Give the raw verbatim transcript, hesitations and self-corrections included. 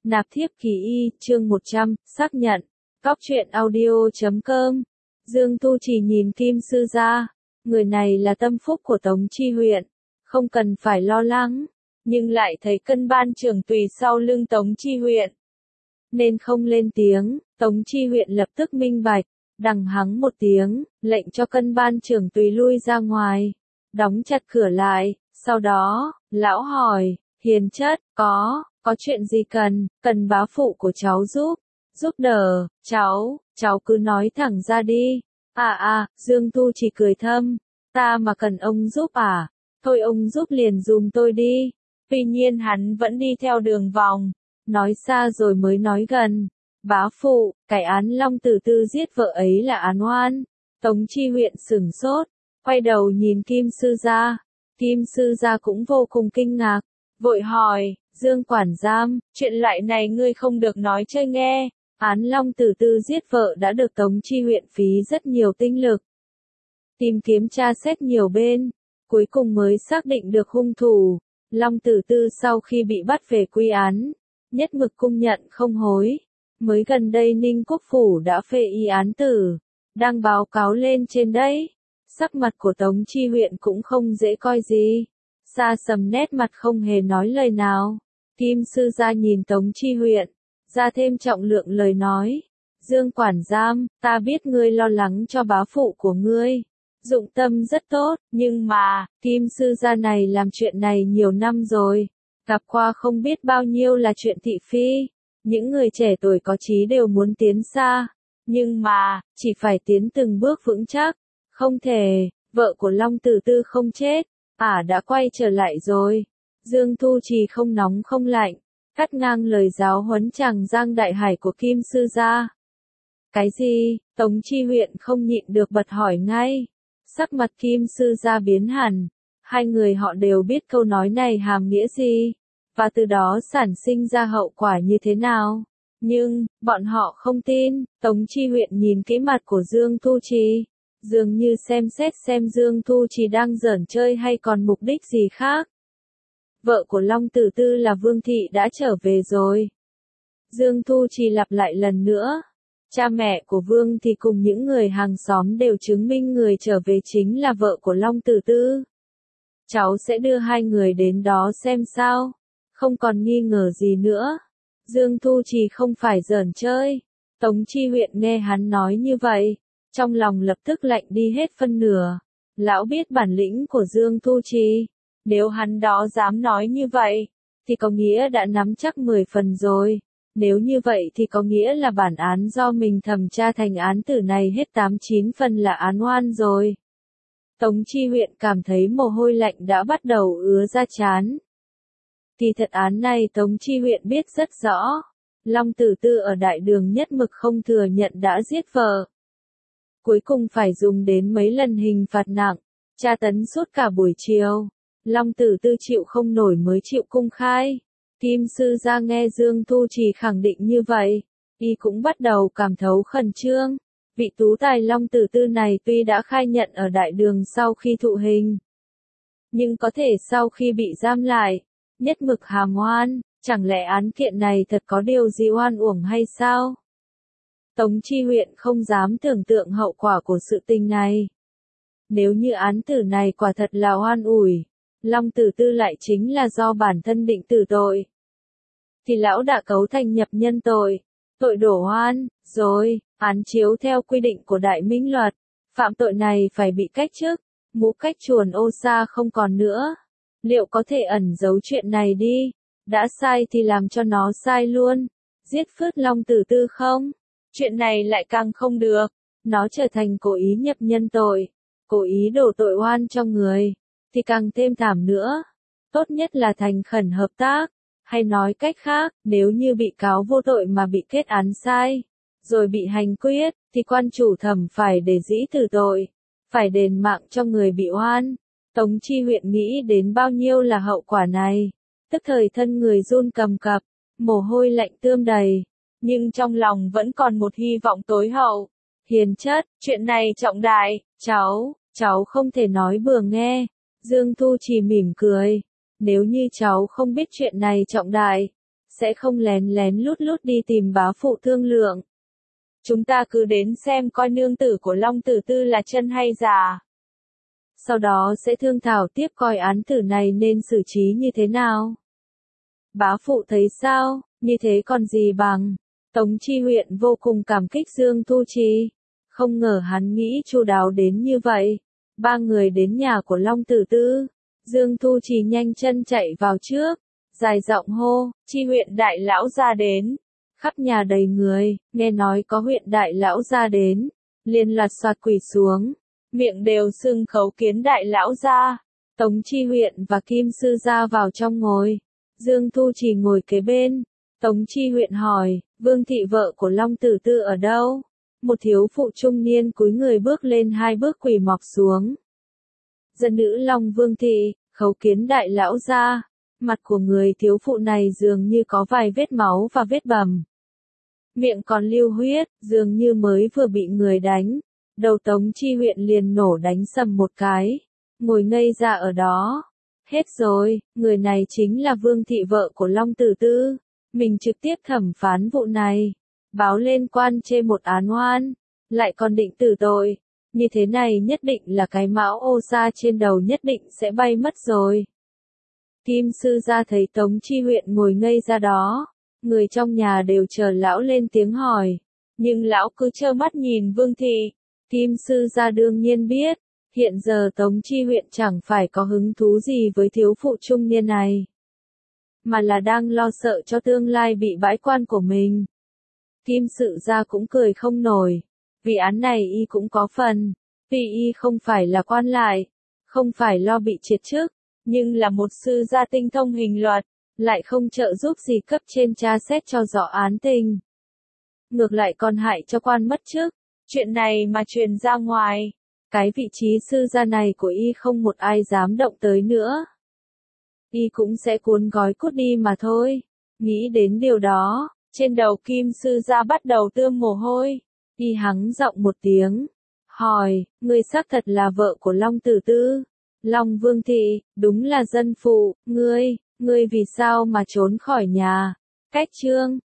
Nạp thiếp kỳ y, chương một trăm, xác nhận. Cóc truyện audio chấm com. Dương Tu Trì nhìn Kim Sư Gia. Người này là tâm phúc của Tống Chi huyện. Không cần phải lo lắng. Nhưng lại thấy cân ban trưởng tùy sau lưng Tống Chi huyện. Nên không lên tiếng. Tống Chi huyện lập tức minh bạch. Đằng hắng một tiếng, lệnh cho cân ban trưởng tùy lui ra ngoài. Đóng chặt cửa lại. Sau đó, lão hỏi, hiền chất, có, có chuyện gì cần, cần bá phụ của cháu giúp, giúp đỡ, cháu, cháu cứ nói thẳng ra đi. À à, Dương Tu chỉ cười thâm, ta mà cần ông giúp à, thôi ông giúp liền dùm tôi đi. Tuy nhiên hắn vẫn đi theo đường vòng, nói xa rồi mới nói gần. Bá phụ, cái án Long Tử Tư giết vợ ấy là án oan. Tống Chi huyện sửng sốt, quay đầu nhìn Kim Sư Gia. Kim Sư Gia cũng vô cùng kinh ngạc, vội hỏi, Dương quản giam, chuyện loại này ngươi không được nói chơi nghe. Án Long Tử Tư giết vợ đã được Tống Chi huyện phí rất nhiều tinh lực. Tìm kiếm tra xét nhiều bên, cuối cùng mới xác định được hung thủ. Long Tử Tư sau khi bị bắt về quy án, nhất mực cung nhận không hối. Mới gần đây Ninh Quốc Phủ đã phê y án tử, đang báo cáo lên trên đấy. Sắc mặt của Tống Chi huyện cũng không dễ coi gì. Sa sầm nét mặt không hề nói lời nào. Kim Sư Gia nhìn Tống Chi huyện, ra thêm trọng lượng lời nói. Dương quản giam, ta biết ngươi lo lắng cho bá phụ của ngươi. Dụng tâm rất tốt, nhưng mà, Kim Sư Gia này làm chuyện này nhiều năm rồi. Gặp qua không biết bao nhiêu là chuyện thị phi. Những người trẻ tuổi có chí đều muốn tiến xa. Nhưng mà, chỉ phải tiến từng bước vững chắc. Không thể, vợ của Long Tử Tư không chết, ả à đã quay trở lại rồi. Dương Tu Trì không nóng không lạnh, cắt ngang lời giáo huấn chàng Giang Đại Hải của Kim Sư Gia. Cái gì? Tống Chi huyện không nhịn được bật hỏi ngay. Sắc mặt Kim Sư Gia biến hẳn, hai người họ đều biết câu nói này hàm nghĩa gì, và từ đó sản sinh ra hậu quả như thế nào. Nhưng, bọn họ không tin. Tống Chi huyện nhìn kỹ mặt của Dương Tu Trì, dường như xem xét xem Dương Tu Trì đang giỡn chơi hay còn mục đích gì khác. Vợ của Long Tử Tư là Vương Thị đã trở về rồi. Dương Tu Trì lặp lại lần nữa. Cha mẹ của Vương Thị cùng những người hàng xóm đều chứng minh người trở về chính là vợ của Long Tử Tư. Cháu sẽ đưa hai người đến đó xem sao. Không còn nghi ngờ gì nữa. Dương Tu Trì không phải giỡn chơi. Tống Chi huyện nghe hắn nói như vậy, trong lòng lập tức lạnh đi hết phân nửa. Lão biết bản lĩnh của Dương Tu Trì. Nếu hắn đó dám nói như vậy, thì có nghĩa đã nắm chắc mười phần rồi. Nếu như vậy thì có nghĩa là bản án do mình thẩm tra thành án tử này hết tám chín phần là án oan rồi. Tống Chi huyện cảm thấy mồ hôi lạnh đã bắt đầu ứa ra trán. Thì thật án này Tống Chi huyện biết rất rõ. Long Tử Tư ở đại đường nhất mực không thừa nhận đã giết vợ. Cuối cùng phải dùng đến mấy lần hình phạt nặng, tra tấn suốt cả buổi chiều. Long Tử Tư chịu không nổi mới chịu cung khai. Kim Sư Gia nghe Dương Tu Trì khẳng định như vậy, y cũng bắt đầu cảm thấu khẩn trương. Vị tú tài Long Tử Tư này tuy đã khai nhận ở đại đường sau khi thụ hình, nhưng có thể sau khi bị giam lại, nhất mực hàm oan, chẳng lẽ án kiện này thật có điều gì oan uổng hay sao? Tống Chi huyện không dám tưởng tượng hậu quả của sự tình này. Nếu như án tử này quả thật là oan ủi, Long Tử Tư lại chính là do bản thân định tử tội, thì lão đã cấu thành nhập nhân tội, tội đổ oan, rồi, án chiếu theo quy định của Đại Minh luật, phạm tội này phải bị cách chức, mũ cách chuồn ô sa không còn nữa. Liệu có thể ẩn giấu chuyện này đi, đã sai thì làm cho nó sai luôn, giết phớt Long Tử Tư không? Chuyện này lại càng không được, nó trở thành cố ý nhập nhân tội, cố ý đổ tội oan cho người, thì càng thêm thảm nữa. Tốt nhất là thành khẩn hợp tác, hay nói cách khác, nếu như bị cáo vô tội mà bị kết án sai, rồi bị hành quyết, thì quan chủ thẩm phải để dĩ tử tội, phải đền mạng cho người bị oan. Tống Chi huyện nghĩ đến bao nhiêu là hậu quả này, tức thời thân người run cầm cập, mồ hôi lạnh tươm đầy, nhưng trong lòng vẫn còn một hy vọng tối hậu. Hiền chất, chuyện này trọng đại, cháu, cháu không thể nói bừa nghe. Dương Tu Trì mỉm cười, nếu như cháu không biết chuyện này trọng đại, sẽ không lén lén lút lút đi tìm bá phụ thương lượng. Chúng ta cứ đến xem coi nương tử của Long Tử Tư là chân hay giả. Sau đó sẽ thương thảo tiếp coi án tử này nên xử trí như thế nào. Bá phụ thấy sao, như thế còn gì bằng. Tống Chi Huyện vô cùng cảm kích Dương Thu Trì. Không ngờ hắn nghĩ chu đáo đến như vậy. Ba người đến nhà của Long Tử Tư. Dương Thu Trì nhanh chân chạy vào trước. Dài giọng hô, Chi Huyện đại lão ra đến. Khắp nhà đầy người, nghe nói có huyện đại lão ra đến. Liền lật soạt quỳ xuống. Miệng đều xưng khấu kiến đại lão ra. Tống Chi Huyện và Kim Sư ra vào trong ngồi. Dương Thu Trì ngồi kế bên. Tống Chi Huyện hỏi, Vương thị vợ của Long Tử Tư ở đâu? Một thiếu phụ trung niên cúi người bước lên hai bước quỳ mọc xuống. Dân nữ Long Vương thị, khấu kiến đại lão ra. Mặt của người thiếu phụ này dường như có vài vết máu và vết bầm. Miệng còn lưu huyết, dường như mới vừa bị người đánh. Đầu Tống Chi Huyện liền nổ đánh sầm một cái. Ngồi ngây ra ở đó. Hết rồi, người này chính là Vương thị vợ của Long Tử Tư. Mình trực tiếp thẩm phán vụ này. Báo lên quan chê một án oan. Lại còn định tử tội. Như thế này nhất định là cái mão ô sa trên đầu nhất định sẽ bay mất rồi. Kim Sư ra thấy Tống Chi Huyện ngồi ngây ra đó. Người trong nhà đều chờ lão lên tiếng hỏi. Nhưng lão cứ trơ mắt nhìn Vương thị. Kim Sư ra đương nhiên biết. Hiện giờ Tống Chi Huyện chẳng phải có hứng thú gì với thiếu phụ trung niên này. Mà là đang lo sợ cho tương lai bị bãi quan của mình. Kim Sự ra cũng cười không nổi. Vì án này y cũng có phần. Vì y không phải là quan lại. Không phải lo bị triệt chức. Nhưng là một sư gia tinh thông hình luật. Lại không trợ giúp gì cấp trên tra xét cho rõ án tình. Ngược lại còn hại cho quan mất chức. Chuyện này mà truyền ra ngoài. Cái vị trí sư gia này của y không một ai dám động tới nữa. Y cũng sẽ cuốn gói cút đi mà thôi. Nghĩ đến điều đó, trên đầu Kim Sư gia bắt đầu tươm mồ hôi. Y hắng giọng một tiếng. Hỏi, ngươi xác thật là vợ của Long Tử Tư. Long Vương thị, đúng là dân phụ, ngươi, ngươi vì sao mà trốn khỏi nhà. Cách chương.